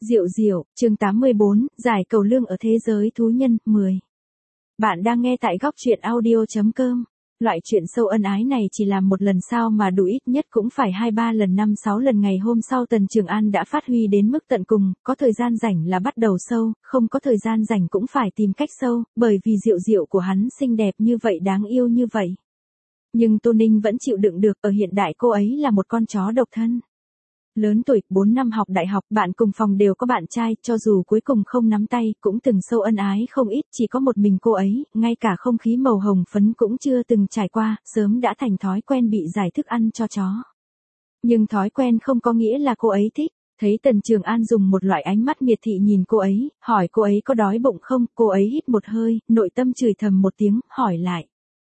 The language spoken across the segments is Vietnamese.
Diệu Diệu, chương 84, giải cầu lương ở thế giới thú nhân, 10. Bạn đang nghe tại góc truyện audio.com. Loại chuyện sâu ân ái này chỉ làm một lần sao mà đủ, ít nhất cũng phải 2-3 lần 5-6 lần. Ngày hôm sau Tần Trường An đã phát huy đến mức tận cùng, có thời gian rảnh là bắt đầu sâu, không có thời gian rảnh cũng phải tìm cách sâu, bởi vì Diệu Diệu của hắn xinh đẹp như vậy, đáng yêu như vậy. Nhưng Tô Ninh vẫn chịu đựng được, ở hiện đại cô ấy là một con chó độc thân. Lớn tuổi, 4 năm học đại học, bạn cùng phòng đều có bạn trai, cho dù cuối cùng không nắm tay, cũng từng sâu ân ái không ít, chỉ có một mình cô ấy, ngay cả không khí màu hồng phấn cũng chưa từng trải qua, sớm đã thành thói quen bị giải thức ăn cho chó. Nhưng thói quen không có nghĩa là cô ấy thích. Thấy Tần Trường An dùng một loại ánh mắt miệt thị nhìn cô ấy, hỏi cô ấy có đói bụng không, cô ấy hít một hơi, nội tâm chửi thầm một tiếng, hỏi lại.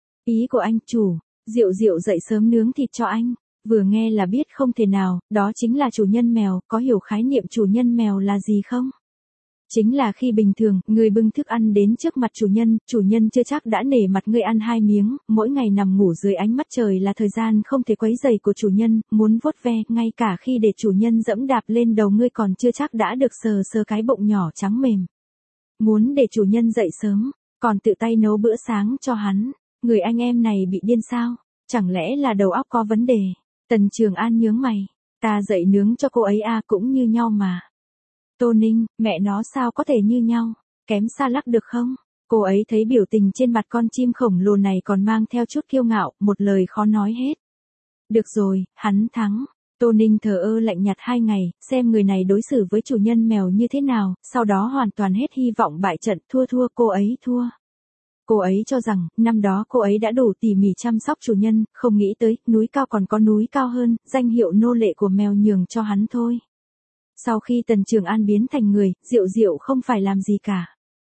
Ý của anh chủ, Diệu Diệu dậy sớm nướng thịt cho anh. Vừa nghe là biết không thể nào, đó chính là chủ nhân mèo, có hiểu khái niệm chủ nhân mèo là gì không? Chính là khi bình thường, người bưng thức ăn đến trước mặt chủ nhân chưa chắc đã nể mặt người ăn 2 miếng, mỗi ngày nằm ngủ dưới ánh mắt trời là thời gian không thể quấy rầy của chủ nhân, muốn vuốt ve, ngay cả khi để chủ nhân dẫm đạp lên đầu ngươi còn chưa chắc đã được sờ sờ cái bụng nhỏ trắng mềm. Muốn để chủ nhân dậy sớm, còn tự tay nấu bữa sáng cho hắn, người anh em này bị điên sao? Chẳng lẽ là đầu óc có vấn đề? Tần Trường An nhướng mày, ta dậy nướng cho cô ấy cũng như nhau mà. Tô Ninh, mẹ nó sao có thể như nhau, kém xa lắc được không? Cô ấy thấy biểu tình trên mặt con chim khổng lồ này còn mang theo chút kiêu ngạo, một lời khó nói hết. Được rồi, hắn thắng. Tô Ninh thờ ơ lạnh nhạt 2 ngày, xem người này đối xử với chủ nhân mèo như thế nào, sau đó hoàn toàn hết hy vọng bại trận, thua cô ấy thua. Cô ấy cho rằng, năm đó cô ấy đã đủ tỉ mỉ chăm sóc chủ nhân, không nghĩ tới, núi cao còn có núi cao hơn, danh hiệu nô lệ của mèo nhường cho hắn thôi. Sau khi Tần Trường An biến thành người, Diệu Diệu không phải làm gì cả.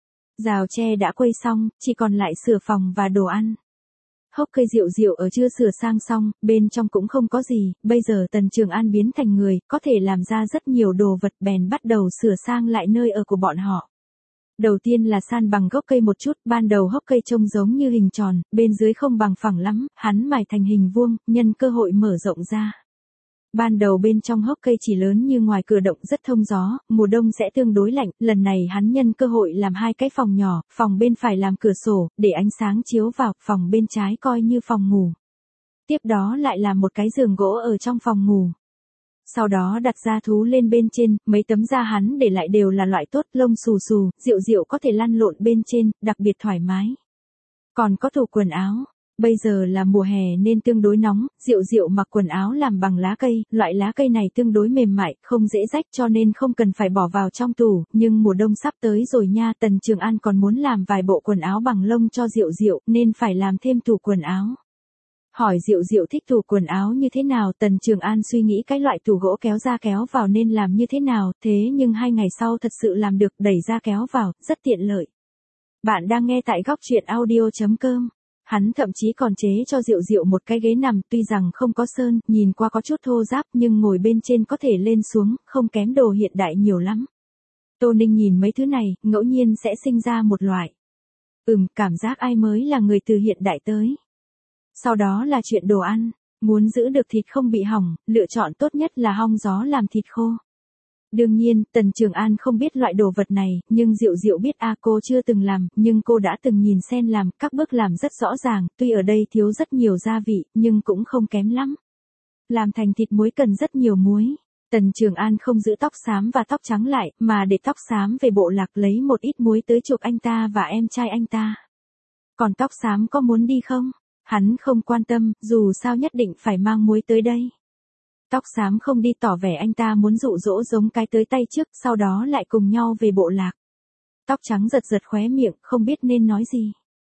Rào tre đã quây xong, chỉ còn lại sửa phòng và đồ ăn. Hốc cây Diệu Diệu ở chưa sửa sang xong, bên trong cũng không có gì, bây giờ Tần Trường An biến thành người, có thể làm ra rất nhiều đồ vật, bèn bắt đầu sửa sang lại nơi ở của bọn họ. Đầu tiên là san bằng gốc cây một chút, ban đầu hốc cây trông giống như hình tròn, bên dưới không bằng phẳng lắm, hắn mài thành hình vuông, nhân cơ hội mở rộng ra. Ban đầu bên trong hốc cây chỉ lớn như ngoài cửa động, rất thông gió, mùa đông sẽ tương đối lạnh, lần này hắn nhân cơ hội làm 2 cái phòng nhỏ, phòng bên phải làm cửa sổ, để ánh sáng chiếu vào, phòng bên trái coi như phòng ngủ. Tiếp đó lại làm một cái giường gỗ ở trong phòng ngủ. Sau đó đặt gia thú lên bên trên, mấy tấm da hắn để lại đều là loại tốt, lông xù xù, Diệu Diệu có thể lăn lộn bên trên, đặc biệt thoải mái. Còn có tủ quần áo, bây giờ là mùa hè nên tương đối nóng, Diệu Diệu mặc quần áo làm bằng lá cây, loại lá cây này tương đối mềm mại, không dễ rách cho nên không cần phải bỏ vào trong tủ, nhưng mùa đông sắp tới rồi nha, Tần Trường An còn muốn làm vài bộ quần áo bằng lông cho Diệu Diệu, nên phải làm thêm tủ quần áo. Hỏi Diệu Diệu thích tủ quần áo như thế nào, Tần Trường An suy nghĩ cái loại tủ gỗ kéo ra kéo vào nên làm như thế nào, thế nhưng 2 ngày sau thật sự làm được, đẩy ra kéo vào, rất tiện lợi. Bạn đang nghe tại góc truyện audio.com. Hắn thậm chí còn chế cho Diệu Diệu một cái ghế nằm, tuy rằng không có sơn, nhìn qua có chút thô ráp nhưng ngồi bên trên có thể lên xuống, không kém đồ hiện đại nhiều lắm. Tô Ninh nhìn mấy thứ này, ngẫu nhiên sẽ sinh ra một loại. Cảm giác ai mới là người từ hiện đại tới. Sau đó là chuyện đồ ăn, muốn giữ được thịt không bị hỏng, lựa chọn tốt nhất là hong gió làm thịt khô. Đương nhiên, Tần Trường An không biết loại đồ vật này, nhưng Diệu Diệu biết cô chưa từng làm, nhưng cô đã từng nhìn Sen làm, các bước làm rất rõ ràng, tuy ở đây thiếu rất nhiều gia vị, nhưng cũng không kém lắm. Làm thành thịt muối cần rất nhiều muối. Tần Trường An không giữ tóc xám và tóc trắng lại, mà để tóc xám về bộ lạc lấy một ít muối tới chuộc anh ta và em trai anh ta. Còn tóc xám có muốn đi không? Hắn không quan tâm, dù sao nhất định phải mang muối tới đây. Tóc xám không đi tỏ vẻ anh ta muốn dụ dỗ giống cái tới tay trước, sau đó lại cùng nhau về bộ lạc. Tóc trắng giật giật khóe miệng, không biết nên nói gì.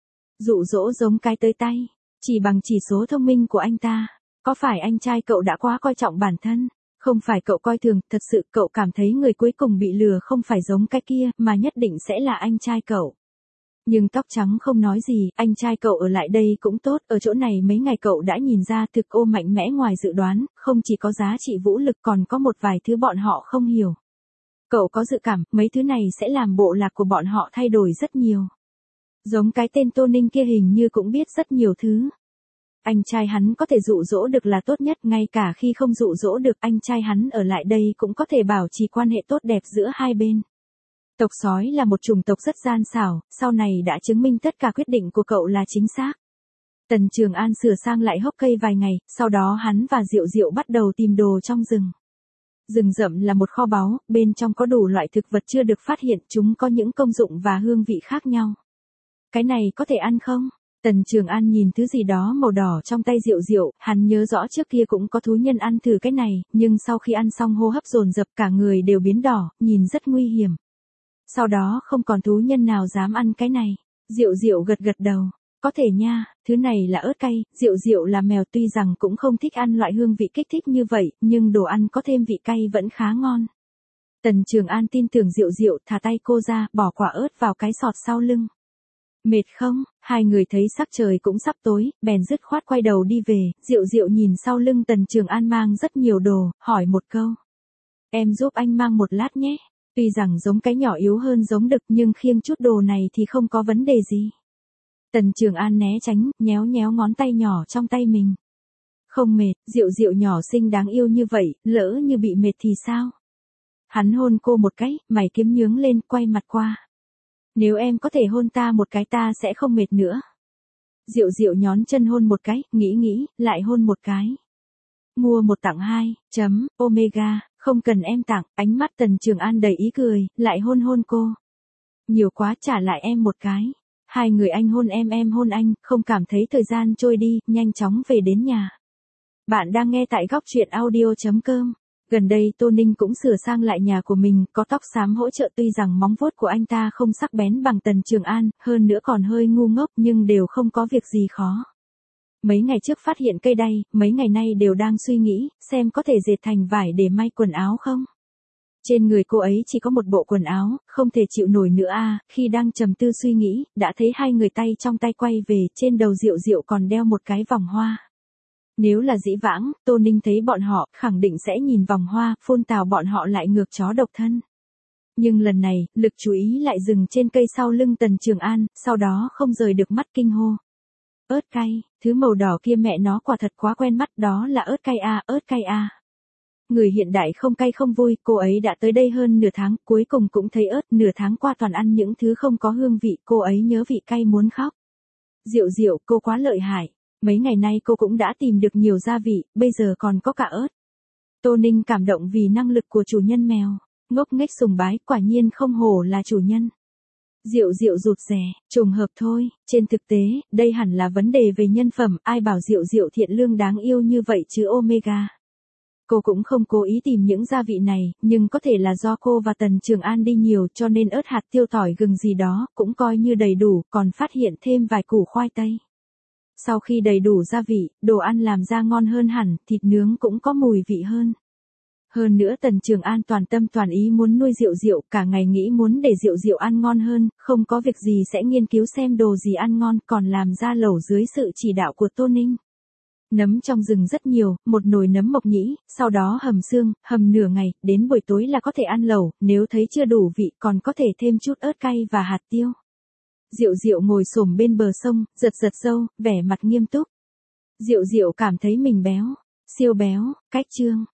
Dụ dỗ giống cái tới tay, chỉ bằng chỉ số thông minh của anh ta. Có phải anh trai cậu đã quá coi trọng bản thân? Không phải cậu coi thường, thật sự cậu cảm thấy người cuối cùng bị lừa không phải giống cái kia, mà nhất định sẽ là anh trai cậu. Nhưng tóc trắng không nói gì, anh trai cậu ở lại đây cũng tốt, ở chỗ này mấy ngày cậu đã nhìn ra thực ô mạnh mẽ ngoài dự đoán, không chỉ có giá trị vũ lực còn có một vài thứ bọn họ không hiểu. Cậu có dự cảm, mấy thứ này sẽ làm bộ lạc của bọn họ thay đổi rất nhiều. Giống cái tên Tô Ninh kia hình như cũng biết rất nhiều thứ. Anh trai hắn có thể dụ dỗ được là tốt nhất, ngay cả khi không dụ dỗ được anh trai hắn ở lại đây cũng có thể bảo trì quan hệ tốt đẹp giữa hai bên. Tộc sói là một chủng tộc rất gian xảo, sau này đã chứng minh tất cả quyết định của cậu là chính xác. Tần Trường An sửa sang lại hốc cây vài ngày, sau đó hắn và Diệu Diệu bắt đầu tìm đồ trong rừng. Rừng rậm là một kho báu, bên trong có đủ loại thực vật chưa được phát hiện, chúng có những công dụng và hương vị khác nhau. Cái này có thể ăn không? Tần Trường An nhìn thứ gì đó màu đỏ trong tay Diệu Diệu, hắn nhớ rõ trước kia cũng có thú nhân ăn thử cái này, nhưng sau khi ăn xong hô hấp dồn dập cả người đều biến đỏ, nhìn rất nguy hiểm. Sau đó không còn thú nhân nào dám ăn cái này. Diệu Diệu gật gật đầu. Có thể nha, thứ này là ớt cay, Diệu Diệu là mèo tuy rằng cũng không thích ăn loại hương vị kích thích như vậy, nhưng đồ ăn có thêm vị cay vẫn khá ngon. Tần Trường An tin tưởng Diệu Diệu, thả tay cô ra, bỏ quả ớt vào cái sọt sau lưng. Mệt không? Hai người thấy sắc trời cũng sắp tối, bèn dứt khoát quay đầu đi về, Diệu Diệu nhìn sau lưng Tần Trường An mang rất nhiều đồ, hỏi một câu. Em giúp anh mang một lát nhé. Tuy rằng giống cái nhỏ yếu hơn giống đực nhưng khiêng chút đồ này thì không có vấn đề gì. Tần Trường An né tránh, nhéo nhéo ngón tay nhỏ trong tay mình. Không mệt, Diệu Diệu nhỏ xinh đáng yêu như vậy, lỡ như bị mệt thì sao? Hắn hôn cô một cái, mày kiếm nhướng lên, quay mặt qua. Nếu em có thể hôn ta một cái ta sẽ không mệt nữa. Diệu Diệu nhón chân hôn một cái, nghĩ, lại hôn một cái. Mua một tặng hai, Omega, không cần em tặng, ánh mắt Tần Trường An đầy ý cười, lại hôn cô. Nhiều quá, trả lại em một cái. Hai người anh hôn em hôn anh, không cảm thấy thời gian trôi đi, nhanh chóng về đến nhà. Bạn đang nghe tại góc truyện audio.com. Gần đây Tô Ninh cũng sửa sang lại nhà của mình, có tóc xám hỗ trợ, tuy rằng móng vuốt của anh ta không sắc bén bằng Tần Trường An, hơn nữa còn hơi ngu ngốc nhưng đều không có việc gì khó. Mấy ngày trước phát hiện cây đay, mấy ngày nay đều đang suy nghĩ, xem có thể dệt thành vải để may quần áo không. Trên người cô ấy chỉ có một bộ quần áo, không thể chịu nổi nữa khi đang trầm tư suy nghĩ, đã thấy hai người tay trong tay quay về, trên đầu Diệu Diệu còn đeo một cái vòng hoa. Nếu là dĩ vãng, Tô Ninh thấy bọn họ, khẳng định sẽ nhìn vòng hoa, phun tào bọn họ lại ngược chó độc thân. Nhưng lần này, lực chú ý lại dừng trên cây sau lưng Tần Trường An, sau đó không rời được mắt kinh hô. Ớt cay, thứ màu đỏ kia mẹ nó quả thật quá quen mắt, đó là ớt cay ớt cay Người hiện đại không cay không vui, cô ấy đã tới đây hơn nửa tháng, cuối cùng cũng thấy ớt, nửa tháng qua toàn ăn những thứ không có hương vị, cô ấy nhớ vị cay muốn khóc. Diệu Diệu, cô quá lợi hại. Mấy ngày nay cô cũng đã tìm được nhiều gia vị, bây giờ còn có cả ớt. Tô Ninh cảm động vì năng lực của chủ nhân mèo. Ngốc nghếch sùng bái, quả nhiên không hổ là chủ nhân. Diệu Diệu rụt rè, trùng hợp thôi, trên thực tế, đây hẳn là vấn đề về nhân phẩm, ai bảo Diệu Diệu thiện lương đáng yêu như vậy chứ Omega. Cô cũng không cố ý tìm những gia vị này, nhưng có thể là do cô và Tần Trường An đi nhiều cho nên ớt hạt tiêu tỏi gừng gì đó, cũng coi như đầy đủ, còn phát hiện thêm vài củ khoai tây. Sau khi đầy đủ gia vị, đồ ăn làm ra ngon hơn hẳn, thịt nướng cũng có mùi vị hơn. Hơn nữa Tần Trường An toàn tâm toàn ý muốn nuôi Diệu Diệu, cả ngày nghĩ muốn để Diệu Diệu ăn ngon hơn, không có việc gì sẽ nghiên cứu xem đồ gì ăn ngon, còn làm ra lẩu dưới sự chỉ đạo của Tô Ninh. Nấm trong rừng rất nhiều, một nồi nấm mộc nhĩ, sau đó hầm xương, hầm nửa ngày, đến buổi tối là có thể ăn lẩu, nếu thấy chưa đủ vị còn có thể thêm chút ớt cay và hạt tiêu. Diệu Diệu ngồi xổm bên bờ sông, giật râu, vẻ mặt nghiêm túc. Diệu Diệu cảm thấy mình béo, siêu béo, cách trương,